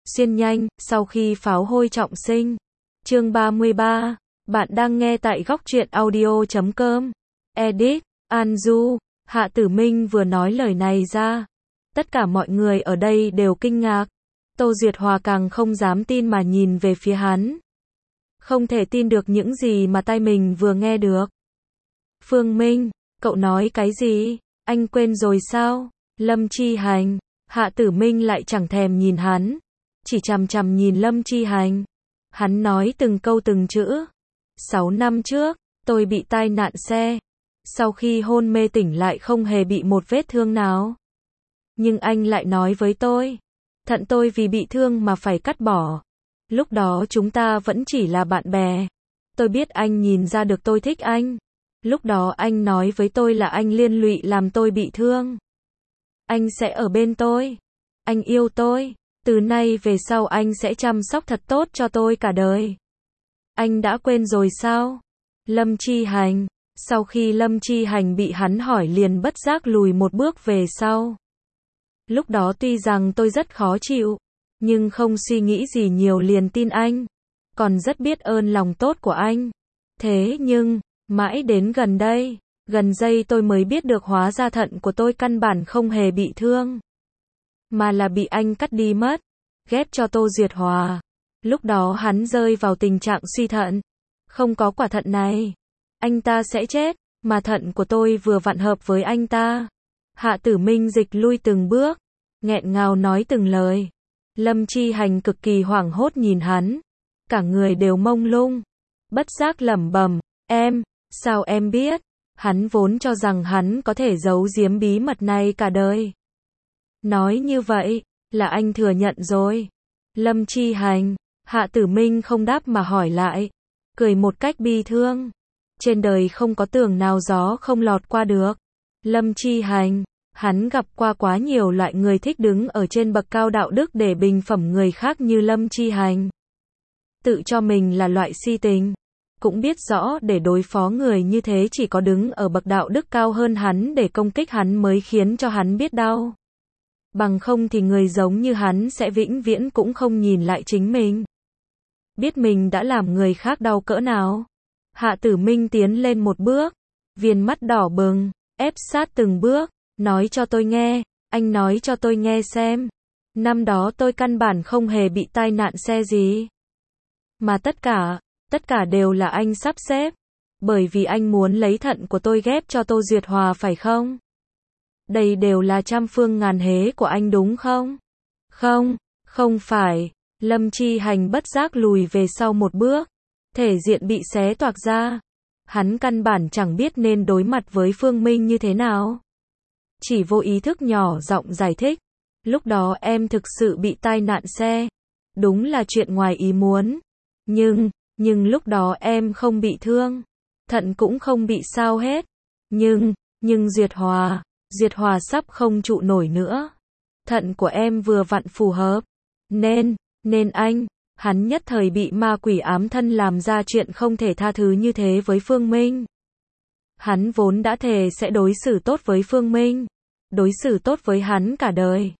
Xuyên nhanh, sau khi pháo hôi trọng sinh. Chương 33. Bạn đang nghe tại góc truyện audio.com. Edit, An Du. Hạ Tử Minh vừa nói lời này ra. Tất cả mọi người ở đây đều kinh ngạc. Tô Duyệt Hòa càng không dám tin mà nhìn về phía hắn. Không thể tin được những gì mà tai mình vừa nghe được. Phương Minh, cậu nói cái gì? Anh quên rồi sao? Lâm Chi Hành. Hạ Tử Minh lại chẳng thèm nhìn hắn. Chỉ chằm chằm nhìn Lâm Chi Hành. Hắn nói từng câu từng chữ. 6 năm trước, tôi bị tai nạn xe. Sau khi hôn mê tỉnh lại không hề bị một vết thương nào. Nhưng anh lại nói với tôi. Thận tôi vì bị thương mà phải cắt bỏ. Lúc đó chúng ta vẫn chỉ là bạn bè. Tôi biết anh nhìn ra được tôi thích anh. Lúc đó anh nói với tôi là anh liên lụy làm tôi bị thương. Anh sẽ ở bên tôi. Anh yêu tôi. Từ nay về sau anh sẽ chăm sóc thật tốt cho tôi cả đời. Anh đã quên rồi sao? Lâm Chi Hành. Sau khi Lâm Chi Hành bị hắn hỏi liền bất giác lùi một bước về sau. Lúc đó tuy rằng tôi rất khó chịu, nhưng không suy nghĩ gì nhiều liền tin anh. Còn rất biết ơn lòng tốt của anh. Thế nhưng, mãi đến gần đây, gần đây tôi mới biết được hóa ra thận của tôi căn bản không hề bị thương. Mà là bị anh cắt đi mất. Ghép cho Tô Duyệt Hòa. Lúc đó hắn rơi vào tình trạng suy thận. Không có quả thận này, anh ta sẽ chết. Mà thận của tôi vừa vặn hợp với anh ta. Hạ Tử Minh dịch lui từng bước, nghẹn ngào nói từng lời. Lâm Chi Hành cực kỳ hoảng hốt nhìn hắn. Cả người đều mông lung. Bất giác lẩm bẩm, em, sao em biết? Hắn vốn cho rằng hắn có thể giấu giếm bí mật này cả đời. Nói như vậy, là anh thừa nhận rồi. Lâm Chi Hành. Hạ Tử Minh không đáp mà hỏi lại. Cười một cách bi thương. Trên đời không có tường nào gió không lọt qua được. Lâm Chi Hành. Hắn gặp qua quá nhiều loại người thích đứng ở trên bậc cao đạo đức để bình phẩm người khác như Lâm Chi Hành. Tự cho mình là loại si tình. Cũng biết rõ để đối phó người như thế chỉ có đứng ở bậc đạo đức cao hơn hắn để công kích hắn mới khiến cho hắn biết đau. Bằng không thì người giống như hắn sẽ vĩnh viễn cũng không nhìn lại chính mình. Biết mình đã làm người khác đau cỡ nào. Hạ Tử Minh tiến lên một bước. Viền mắt đỏ bừng, ép sát từng bước. Nói cho tôi nghe, anh nói cho tôi nghe xem. Năm đó tôi căn bản không hề bị tai nạn xe gì. Mà tất cả đều là anh sắp xếp. Bởi vì anh muốn lấy thận của tôi ghép cho Tô Duyệt Hòa phải không? Đây đều là trăm phương ngàn hế của anh đúng không? Không, không phải. Lâm Chi Hành bất giác lùi về sau một bước. Thể diện bị xé toạc ra. Hắn căn bản chẳng biết nên đối mặt với Phương Minh như thế nào. Chỉ vô ý thức nhỏ giọng giải thích. Lúc đó em thực sự bị tai nạn xe. Đúng là chuyện ngoài ý muốn. Nhưng lúc đó em không bị thương. Thận cũng không bị sao hết. Nhưng Duyệt Hòa sắp không trụ nổi nữa. Thận của em vừa vặn phù hợp. Nên hắn nhất thời bị ma quỷ ám thân làm ra chuyện không thể tha thứ như thế với Phương Minh. Hắn vốn đã thề sẽ đối xử tốt với Phương Minh. Đối xử tốt với hắn cả đời.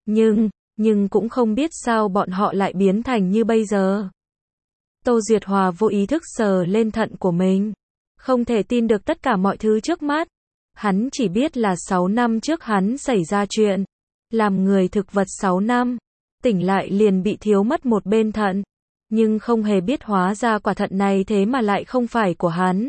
Nhưng cũng không biết sao bọn họ lại biến thành như bây giờ. Tô Duyệt Hòa vô ý thức sờ lên thận của mình. Không thể tin được tất cả mọi thứ trước mắt. Hắn chỉ biết là 6 năm trước hắn xảy ra chuyện. Làm người thực vật 6 năm. Tỉnh lại liền bị thiếu mất một bên thận. Nhưng không hề biết hóa ra quả thận này thế mà lại không phải của hắn.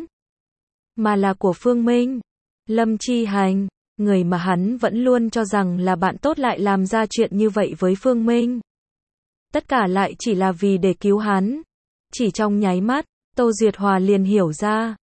Mà là của Phương Minh. Lâm Chi Hành. Người mà hắn vẫn luôn cho rằng là bạn tốt lại làm ra chuyện như vậy với Phương Minh. Tất cả lại chỉ là vì để cứu hắn. Chỉ trong nháy mắt, Tô Duyệt Hòa liền hiểu ra.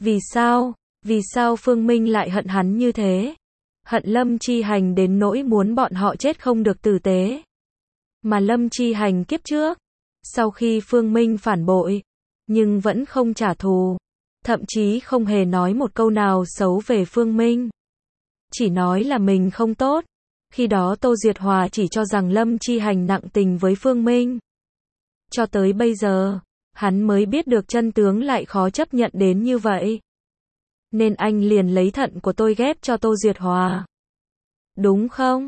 Vì sao Phương Minh lại hận hắn như thế? Hận Lâm Chi Hành đến nỗi muốn bọn họ chết không được tử tế. Mà Lâm Chi Hành kiếp trước, sau khi Phương Minh phản bội, nhưng vẫn không trả thù. Thậm chí không hề nói một câu nào xấu về Phương Minh. Chỉ nói là mình không tốt. Khi đó Tô Duyệt Hòa chỉ cho rằng Lâm Chi Hành nặng tình với Phương Minh. Cho tới bây giờ, hắn mới biết được chân tướng lại khó chấp nhận đến như vậy. Nên anh liền lấy thận của tôi ghép cho Tô Duyệt Hòa. Đúng không?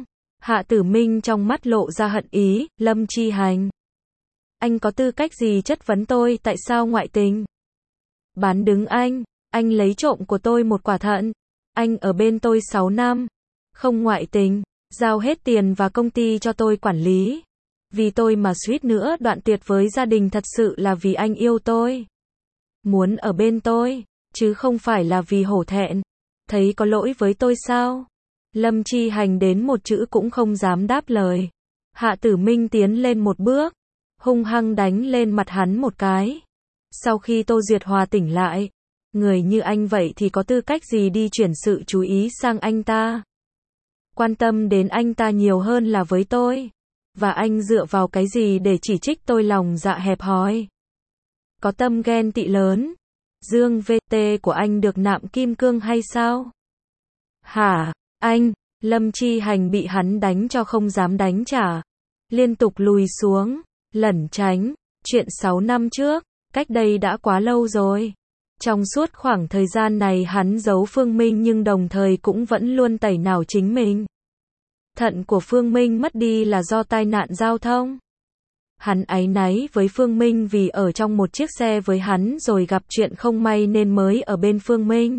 Hạ Tử Minh trong mắt lộ ra hận ý, Lâm Chi Hành. Anh có tư cách gì chất vấn tôi tại sao ngoại tình? Bán đứng anh lấy trộm của tôi một quả thận. Anh ở bên tôi 6 năm. Không ngoại tình, giao hết tiền và công ty cho tôi quản lý. Vì tôi mà suýt nữa đoạn tuyệt với gia đình thật sự là vì anh yêu tôi. Muốn ở bên tôi, chứ không phải là vì hổ thẹn. Thấy có lỗi với tôi sao? Lâm Chi Hành đến một chữ cũng không dám đáp lời. Hạ Tử Minh tiến lên một bước, hung hăng đánh lên mặt hắn một cái. Sau khi Tô Duyệt Hòa tỉnh lại, người như anh vậy thì có tư cách gì đi chuyển sự chú ý sang anh ta? Quan tâm đến anh ta nhiều hơn là với tôi. Và anh dựa vào cái gì để chỉ trích tôi lòng dạ hẹp hòi? Có tâm ghen tị lớn. Dương VT của anh được nạm kim cương hay sao? Hả? Anh? Lâm Chi Hành bị hắn đánh cho không dám đánh trả. Liên tục lùi xuống, lẩn tránh. Chuyện 6 năm trước, cách đây đã quá lâu rồi. Trong suốt khoảng thời gian này hắn giấu Phương Minh nhưng đồng thời cũng vẫn luôn tẩy não chính mình. Thận của Phương Minh mất đi là do tai nạn giao thông. Hắn áy náy với Phương Minh vì ở trong một chiếc xe với hắn rồi gặp chuyện không may nên mới ở bên Phương Minh.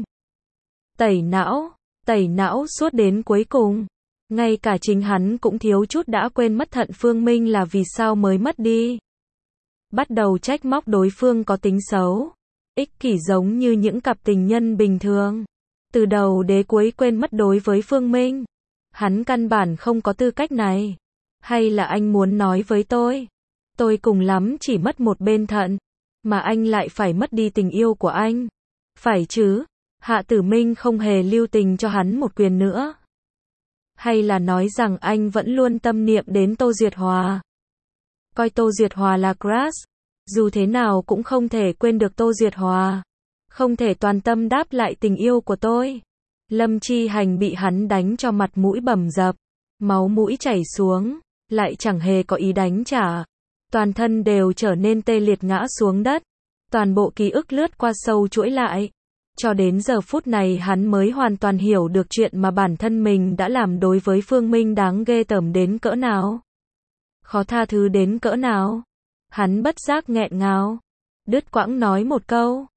Tẩy não suốt đến cuối cùng. Ngay cả chính hắn cũng thiếu chút đã quên mất thận Phương Minh là vì sao mới mất đi. Bắt đầu trách móc đối phương có tính xấu, ích kỷ giống như những cặp tình nhân bình thường. Từ đầu đến cuối quên mất đối với Phương Minh. Hắn căn bản không có tư cách này. Hay là anh muốn nói với tôi cùng lắm chỉ mất một bên thận, mà anh lại phải mất đi tình yêu của anh. Phải chứ? Hạ Tử Minh không hề lưu tình cho hắn một quyền nữa. Hay là nói rằng anh vẫn luôn tâm niệm đến Tô Duyệt Hòa. Coi Tô Duyệt Hòa là crush. Dù thế nào cũng không thể quên được Tô Duyệt Hòa. Không thể toàn tâm đáp lại tình yêu của tôi. Lâm Chi Hành bị hắn đánh cho mặt mũi bầm dập. Máu mũi chảy xuống. Lại chẳng hề có ý đánh trả. Toàn thân đều trở nên tê liệt ngã xuống đất. Toàn bộ ký ức lướt qua sâu chuỗi lại. Cho đến giờ phút này hắn mới hoàn toàn hiểu được chuyện mà bản thân mình đã làm đối với Phương Minh đáng ghê tởm đến cỡ nào. Khó tha thứ đến cỡ nào. Hắn bất giác nghẹn ngào. Đứt quãng nói một câu.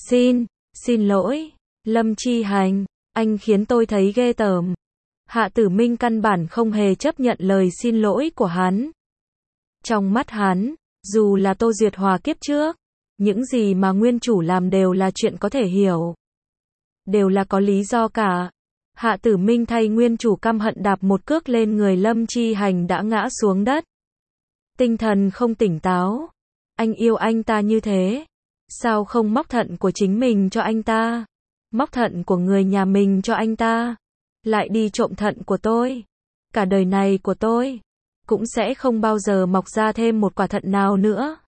Xin lỗi, Lâm Chi Hành, anh khiến tôi thấy ghê tởm. Hạ Tử Minh căn bản không hề chấp nhận lời xin lỗi của hắn. Trong mắt hắn, dù là Tô Duyệt Hòa kiếp trước, những gì mà nguyên chủ làm đều là chuyện có thể hiểu. Đều là có lý do cả. Hạ Tử Minh thay nguyên chủ căm hận đạp một cước lên người Lâm Chi Hành đã ngã xuống đất. Tinh thần không tỉnh táo. Anh yêu anh ta như thế. Sao không móc thận của chính mình cho anh ta? Móc thận của người nhà mình cho anh ta. Lại đi trộm thận của tôi. Cả đời này của tôi cũng sẽ không bao giờ mọc ra thêm một quả thận nào nữa.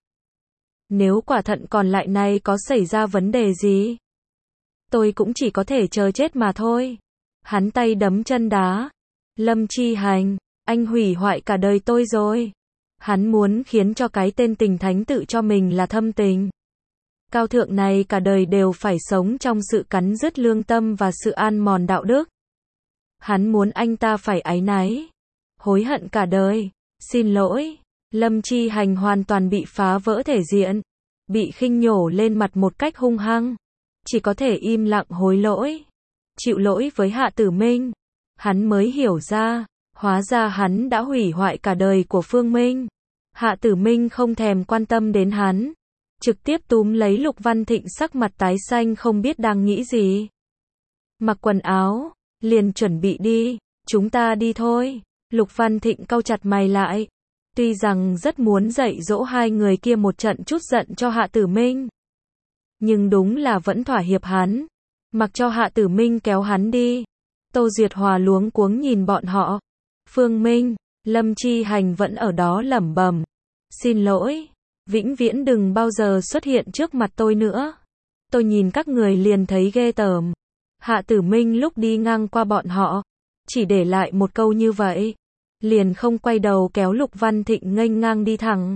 Nếu quả thận còn lại này có xảy ra vấn đề gì, tôi cũng chỉ có thể chờ chết mà thôi. Hắn tay đấm chân đá. Lâm Chi Hành, anh hủy hoại cả đời tôi rồi. Hắn muốn khiến cho cái tên tình thánh tự cho mình là thâm tình cao thượng này cả đời đều phải sống trong sự cắn rứt lương tâm và sự ăn mòn đạo đức. Hắn muốn anh ta phải áy náy, hối hận cả đời. Xin lỗi. Lâm Chi Hành hoàn toàn bị phá vỡ thể diện, bị khinh nhổ lên mặt một cách hung hăng. Chỉ có thể im lặng hối lỗi, chịu lỗi với Hạ Tử Minh. Hắn mới hiểu ra, hóa ra hắn đã hủy hoại cả đời của Phương Minh. Hạ Tử Minh không thèm quan tâm đến hắn, trực tiếp túm lấy Lục Văn Thịnh sắc mặt tái xanh không biết đang nghĩ gì. Mặc quần áo, liền chuẩn bị đi, chúng ta đi thôi. Lục Văn Thịnh cau chặt mày lại. Tuy rằng rất muốn dạy dỗ hai người kia một trận chút giận cho Hạ Tử Minh, nhưng đúng là vẫn thỏa hiệp hắn, mặc cho Hạ Tử Minh kéo hắn đi. Tô Duyệt Hòa luống cuống nhìn bọn họ. Phương Minh, Lâm Chi Hành vẫn ở đó lẩm bẩm. Xin lỗi, vĩnh viễn đừng bao giờ xuất hiện trước mặt tôi nữa. Tôi nhìn các người liền thấy ghê tởm. Hạ Tử Minh lúc đi ngang qua bọn họ, chỉ để lại một câu như vậy. Liền không quay đầu kéo Lục Văn Thịnh nghênh ngang đi thẳng.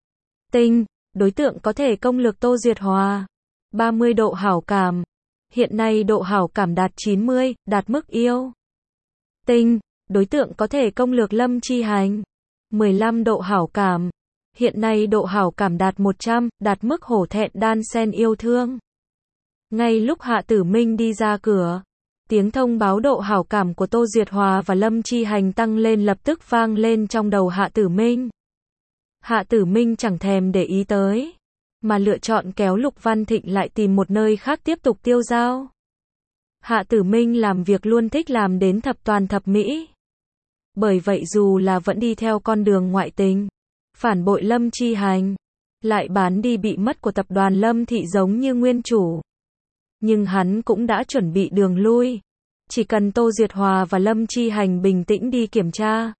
Đối tượng có thể công lược Tô Duyệt Hòa. 30 độ hảo cảm. Hiện nay độ hảo cảm đạt 90, đạt mức yêu. Đối tượng có thể công lược Lâm Chi Hành. 15 độ hảo cảm. Hiện nay độ hảo cảm đạt 100, đạt mức hổ thẹn đan xen yêu thương. Ngay lúc Hạ Tử Minh đi ra cửa, tiếng thông báo độ hảo cảm của Tô Duyệt Hòa và Lâm Chi Hành tăng lên lập tức vang lên trong đầu Hạ Tử Minh. Hạ Tử Minh chẳng thèm để ý tới, mà lựa chọn kéo Lục Văn Thịnh lại tìm một nơi khác tiếp tục tiêu dao. Hạ Tử Minh làm việc luôn thích làm đến thập toàn thập mỹ. Bởi vậy dù là vẫn đi theo con đường ngoại tình, phản bội Lâm Chi Hành, lại bán đi bị mất của tập đoàn Lâm Thị giống như nguyên chủ. Nhưng hắn cũng đã chuẩn bị đường lui. Chỉ cần Tô Duyệt Hòa và Lâm Chi Hành bình tĩnh đi kiểm tra,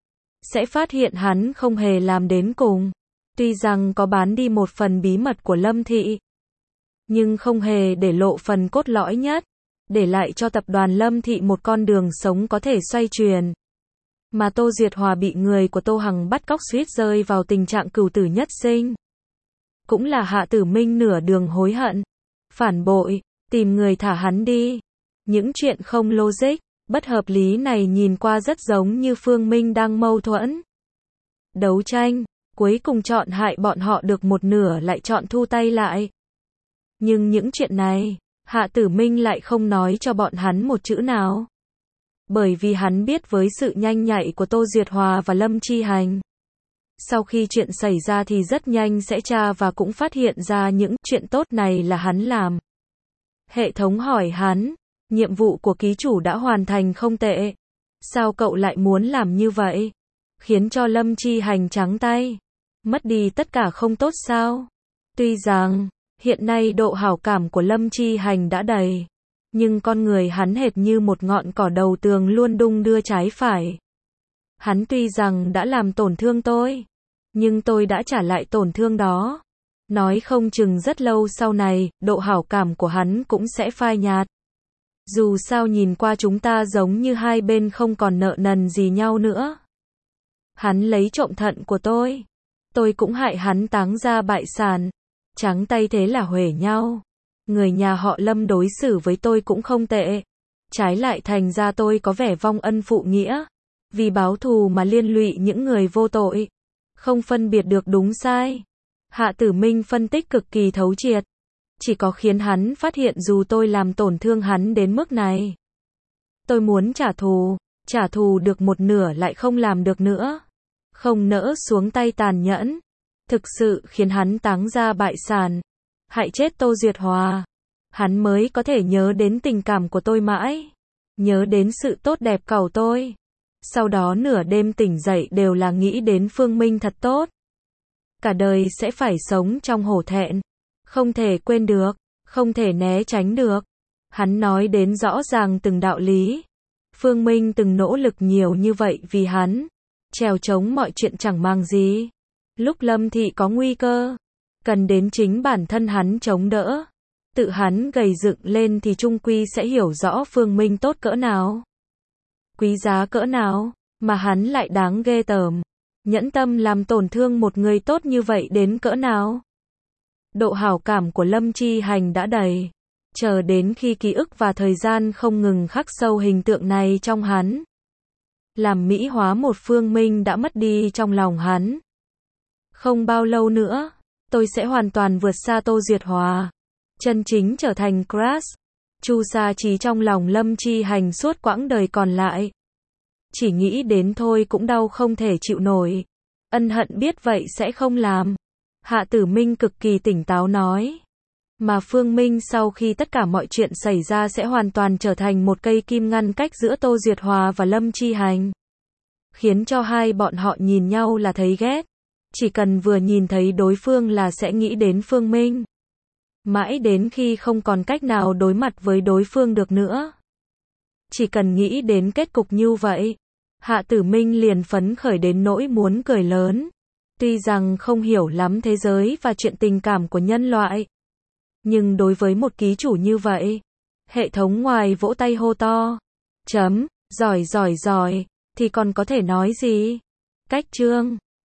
sẽ phát hiện hắn không hề làm đến cùng. Tuy rằng có bán đi một phần bí mật của Lâm Thị, nhưng không hề để lộ phần cốt lõi nhất, để lại cho tập đoàn Lâm Thị một con đường sống có thể xoay chuyển. Mà Tô Duyệt Hòa bị người của Tô Hằng bắt cóc suýt rơi vào tình trạng cửu tử nhất sinh. Cũng là Hạ Tử Minh nửa đường hối hận, phản bội, tìm người thả hắn đi. Những chuyện không logic, bất hợp lý này nhìn qua rất giống như Phương Minh đang mâu thuẫn. Đấu tranh, cuối cùng chọn hại bọn họ được một nửa lại chọn thu tay lại. Nhưng những chuyện này, Hạ Tử Minh lại không nói cho bọn hắn một chữ nào. Bởi vì hắn biết với sự nhanh nhạy của Tô Duyệt Hòa và Lâm Chi Hành, sau khi chuyện xảy ra thì rất nhanh sẽ tra và cũng phát hiện ra những chuyện tốt này là hắn làm. Hệ thống hỏi hắn, nhiệm vụ của ký chủ đã hoàn thành không tệ. Sao cậu lại muốn làm như vậy? Khiến cho Lâm Chi Hành trắng tay. Mất đi tất cả không tốt sao? Tuy rằng, hiện nay độ hảo cảm của Lâm Chi Hành đã đầy. Nhưng con người hắn hệt như một ngọn cỏ đầu tường luôn đung đưa trái phải. Hắn tuy rằng đã làm tổn thương tôi, nhưng tôi đã trả lại tổn thương đó. Nói không chừng rất lâu sau này, độ hảo cảm của hắn cũng sẽ phai nhạt. Dù sao nhìn qua chúng ta giống như hai bên không còn nợ nần gì nhau nữa. Hắn lấy trộm thận của tôi cũng hại hắn táng ra bại sản. Trắng tay thế là huề nhau. Người nhà họ Lâm đối xử với tôi cũng không tệ. Trái lại thành ra tôi có vẻ vong ân phụ nghĩa. Vì báo thù mà liên lụy những người vô tội. Không phân biệt được đúng sai. Hạ Tử Minh phân tích cực kỳ thấu triệt. Chỉ có khiến hắn phát hiện dù tôi làm tổn thương hắn đến mức này. Tôi muốn trả thù được một nửa lại không làm được nữa. Không nỡ xuống tay tàn nhẫn. Thực sự khiến hắn táng ra bại sản. Hại chết Tô Duyệt Hòa. Hắn mới có thể nhớ đến tình cảm của tôi mãi. Nhớ đến sự tốt đẹp của tôi. Sau đó nửa đêm tỉnh dậy đều là nghĩ đến Phương Minh thật tốt. Cả đời sẽ phải sống trong hổ thẹn. Không thể quên được. Không thể né tránh được. Hắn nói đến rõ ràng từng đạo lý. Phương Minh từng nỗ lực nhiều như vậy vì hắn. Trèo chống mọi chuyện chẳng mang gì. Lúc Lâm Thị có nguy cơ, cần đến chính bản thân hắn chống đỡ. Tự hắn gầy dựng lên thì chung quy sẽ hiểu rõ Phương Minh tốt cỡ nào. Quý giá cỡ nào, mà hắn lại đáng ghê tởm. Nhẫn tâm làm tổn thương một người tốt như vậy đến cỡ nào. Độ hảo cảm của Lâm Chi Hành đã đầy. Chờ đến khi ký ức và thời gian không ngừng khắc sâu hình tượng này trong hắn. Làm mỹ hóa một Phương Minh đã mất đi trong lòng hắn. Không bao lâu nữa, tôi sẽ hoàn toàn vượt xa Tô Duyệt Hòa. Chân chính trở thành crush. Chu Sa Trí trong lòng Lâm Chi Hành suốt quãng đời còn lại. Chỉ nghĩ đến thôi cũng đau không thể chịu nổi. Ân hận biết vậy sẽ không làm. Hạ Tử Minh cực kỳ tỉnh táo nói. Mà Phương Minh sau khi tất cả mọi chuyện xảy ra sẽ hoàn toàn trở thành một cây kim ngăn cách giữa Tô Duyệt Hòa và Lâm Chi Hành. Khiến cho hai bọn họ nhìn nhau là thấy ghét. Chỉ cần vừa nhìn thấy đối phương là sẽ nghĩ đến Phương Minh. Mãi đến khi không còn cách nào đối mặt với đối phương được nữa. Chỉ cần nghĩ đến kết cục như vậy, Hạ Tử Minh liền phấn khởi đến nỗi muốn cười lớn. Tuy rằng không hiểu lắm thế giới và chuyện tình cảm của nhân loại. Nhưng đối với một ký chủ như vậy, hệ thống ngoài vỗ tay hô to. Giỏi, thì còn có thể nói gì? Cách chương